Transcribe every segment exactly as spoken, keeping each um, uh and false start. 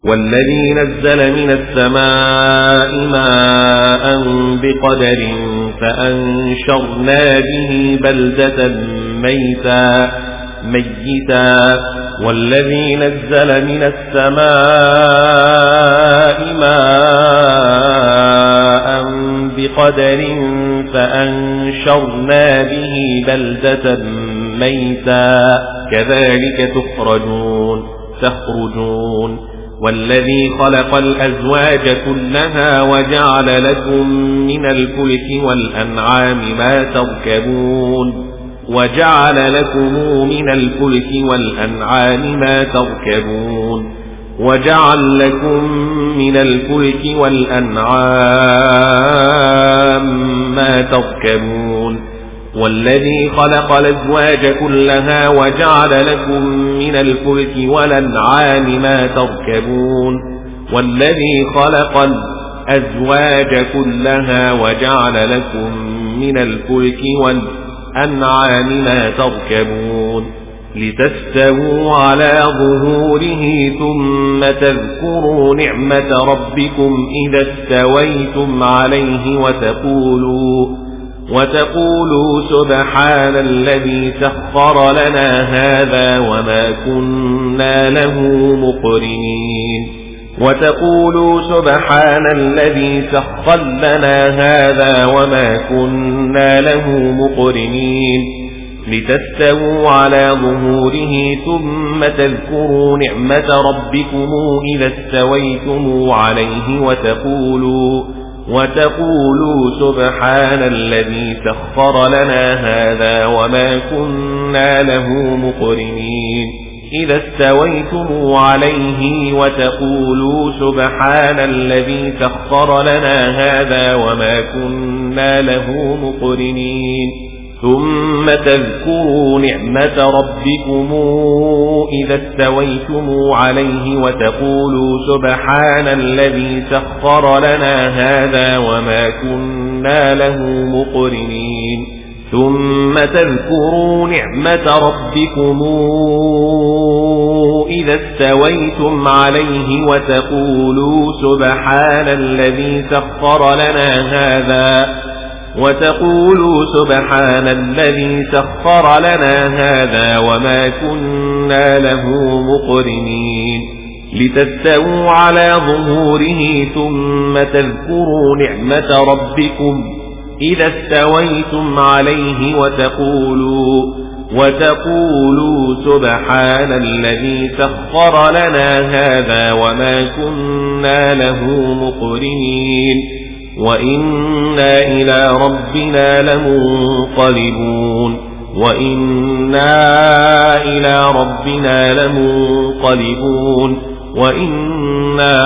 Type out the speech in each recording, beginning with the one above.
والذي نزل من السماء ماء بقدر فأنشرنا به بلدة ميتا ميتا والذي نزل من السماء ماء بقدر فأنشرنا به بلدة ميتا كذلك تخرجون تخرجون والذي خلق الأزواج كلها وجعل لكم من الفلك والأنعام ما تركبون وجعل لكم من الفلك والأنعام ما تركبون وجعل لكم من الفلك والأنعام ما تركبون والذي خلق الأزواج كلها وجعل لكم من الفلك والأنعام ما تركبون والذي خلق الأزواج كلها وجعل لكم من الفلك والأنعام ما تركبون لتستووا على ظهوره ثم تذكروا نعمة ربكم إذا استويتم عليه وتقولوا وتقولوا سبحان الذي سخر لنا هذا وما كنا له مقرنين وتقولوا سبحان الذي سخر لنا هذا وما كنا له مقرنين لتستووا على ظهوره ثم تذكروا نعمة ربكم إذا استويتم عليه وتقولوا وتقولوا سبحان الذي سخر لنا هذا وما كنا له مقرنين إذا استويتم عليه وتقولوا سبحان الذي سخر لنا هذا وما كنا له مقرنين ثم تذكروا نعمة ربكم إذا استويتم عليه وتقولوا سبحان الذي سخر لنا هذا وما كنا له مقرنين ثم تذكروا نعمة ربكم إذا استويتم عليه وتقولوا سبحان الذي سخر لنا هذا وتقولوا سبحان الذي سخر لنا هذا وما كنا له مقرنين لتستووا على ظهوره ثم تذكروا نعمة ربكم إذا استويتم عليه وتقولوا وتقولوا سبحان الذي سخر لنا هذا وما كنا له مقرنين وإنا إلى ربنا لمنقلبون وإنا إلى ربنا لمنقلبون وإنا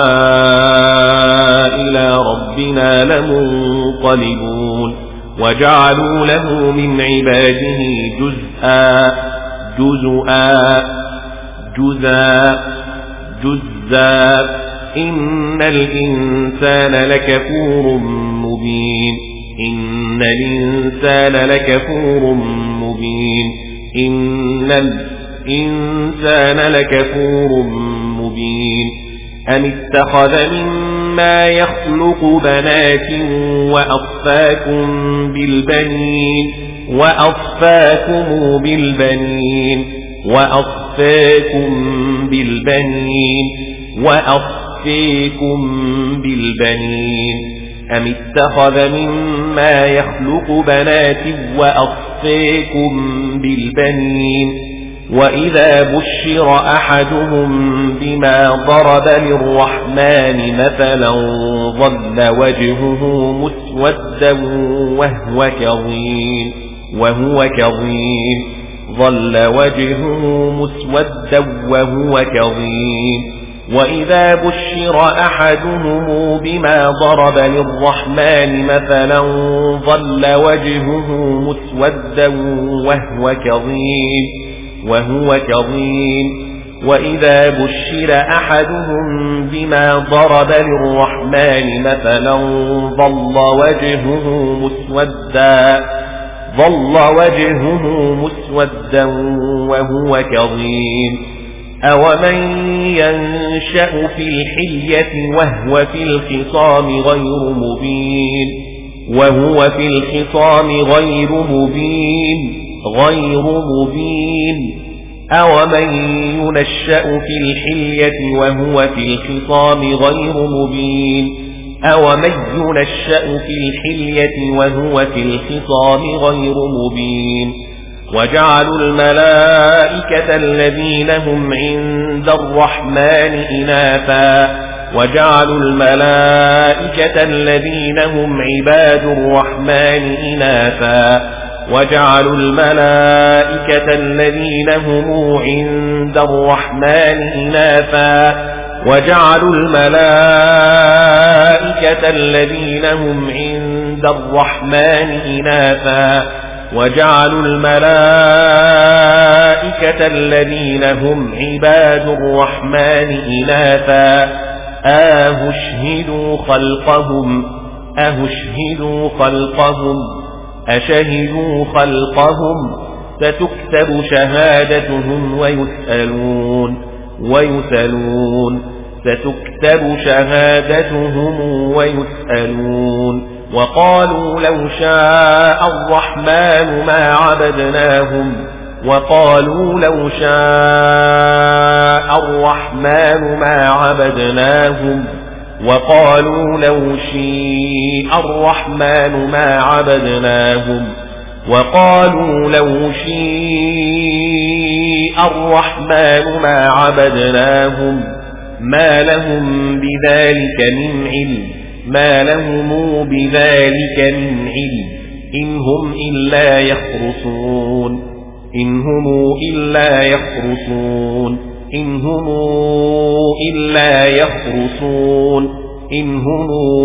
إلى ربنا لمنقلبون وجعلوا له من عباده جزءا جزءا جزءا جزءا إن الإنسان لكفور مبين إن الإنسان لكفور مبين إن الإنسان لكفور مبين أم اتخذ مما يخلق بنات وأصفاكم بالبنين وأصفاكم بالبنين وأصفاكم بالبنين وأصفاكم بالبنين أم اتخذ مما يخلق بنات وأصفاكم بالبنين وإذا بشر أحدهم بما ضرب للرحمن مثلا ظل وجهه مسودا وهو كظيم وهو كظيم ظل وجهه مسودا وهو كظيم وإذا بشر أحدهم بما ضرب للرحمن مثلا ظل وجهه مسودا وهو كظيم وهو كظيم وإذا بشر أحدهم بما ضرب للرحمن مثلا ظل وجهه مسودا ظل وجهه مسودا وهو كظيم أومن ينشأ في الحلية وهو في الخصام غير مبين وهو في الخصام غير مبين غير مبين أومن ينشأ في الحلية وهو في الخصام غير مبين أومن ينشأ في الحلية وهو في الخصام غير مبين وجعلوا الملائكة الذين هم عند الرحمن إناثا وجعلوا الملائكة الذين هم عباد الرحمن إناثا وجعلوا الملائكة الذين هم عند الرحمن إناثا وجعلوا الملائكة الذين هم عند الرحمن إناثا وجعلوا الملائكة الذين هم عباد الرحمن إناثا أهشهدوا خلقهم أهشهدوا خلقهم أشهدوا خلقهم ستكتب شهادتهم ويسألون ويسألون ستكتب شهادتهم ويسألون وقالوا لو شاء الرحمن ما عبدناهم وقالوا لو شاء الرحمن ما عبدناهم وقالوا لو شاء الرحمن ما عبدناهم وقالوا لو شاء الرحمن ما عبدناهم ما لهم بذلك من علم ما لهم بذلك من علم إن هم إلا يخرصون إن هم إلا يخرصون إن هم إلا يخرصون إن هم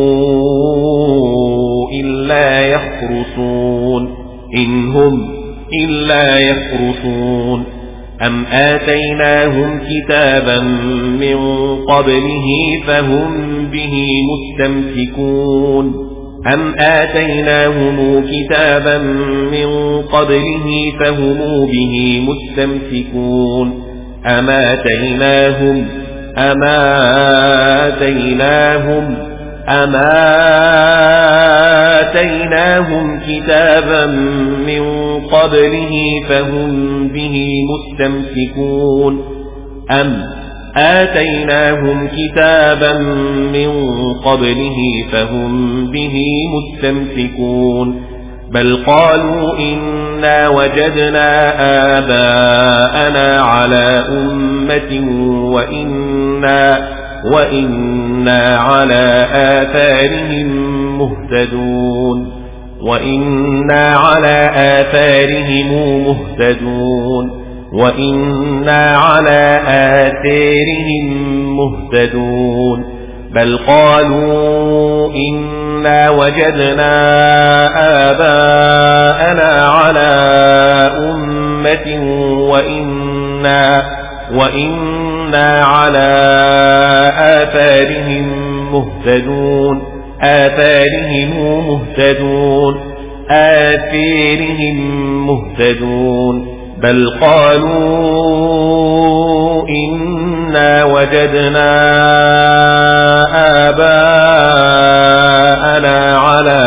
إلا يخرصون إن هم إلا يخرصون أم آتيناهم كتابا من قبله فهم به مستمسكون أم آتيناهم كتابا من قبله فهم به مستمسكون أم آتيناهم أم آتيناهم أم آتيناهم كتابا من قبله فهم به مستمسكون أم آتيناهم كتابا من قبله فهم به مستمسكون بل قالوا إنا وجدنا آباءنا على أمة وإنا وإنا على آثارهم مهتدون وإنا على آثارهم مهتدون وإنا على آثارهم مهتدون بل قالوا إنا وجدنا آباءنا على أمة وإنا وإنا على آثارهم مهتدون آثارهم مهتدون آثارهم مهتدون بل قالوا إنا وجدنا آباءنا على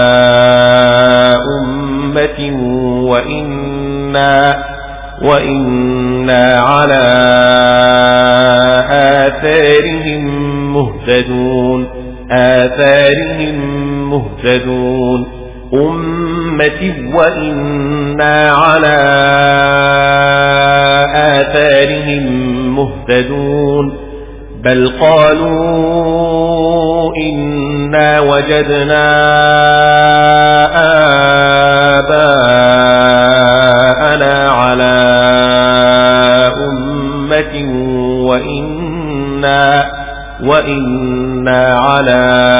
أمة وإنا وإنا على آثارهم مهتدون آثارهم مهتدون أمة وإنا على آثارهم مهتدون بل قالوا إنا وجدنا آباءنا على أمة وإنا وإنا على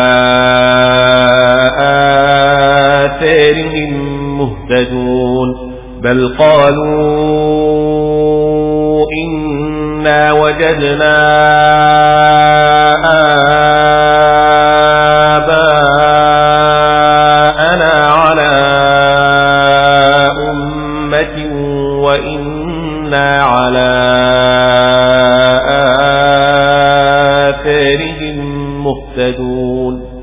آثارهم مهتدون بل قالوا إنا وجدنا آباءنا على أمة وإنا على آثارهم مهتدون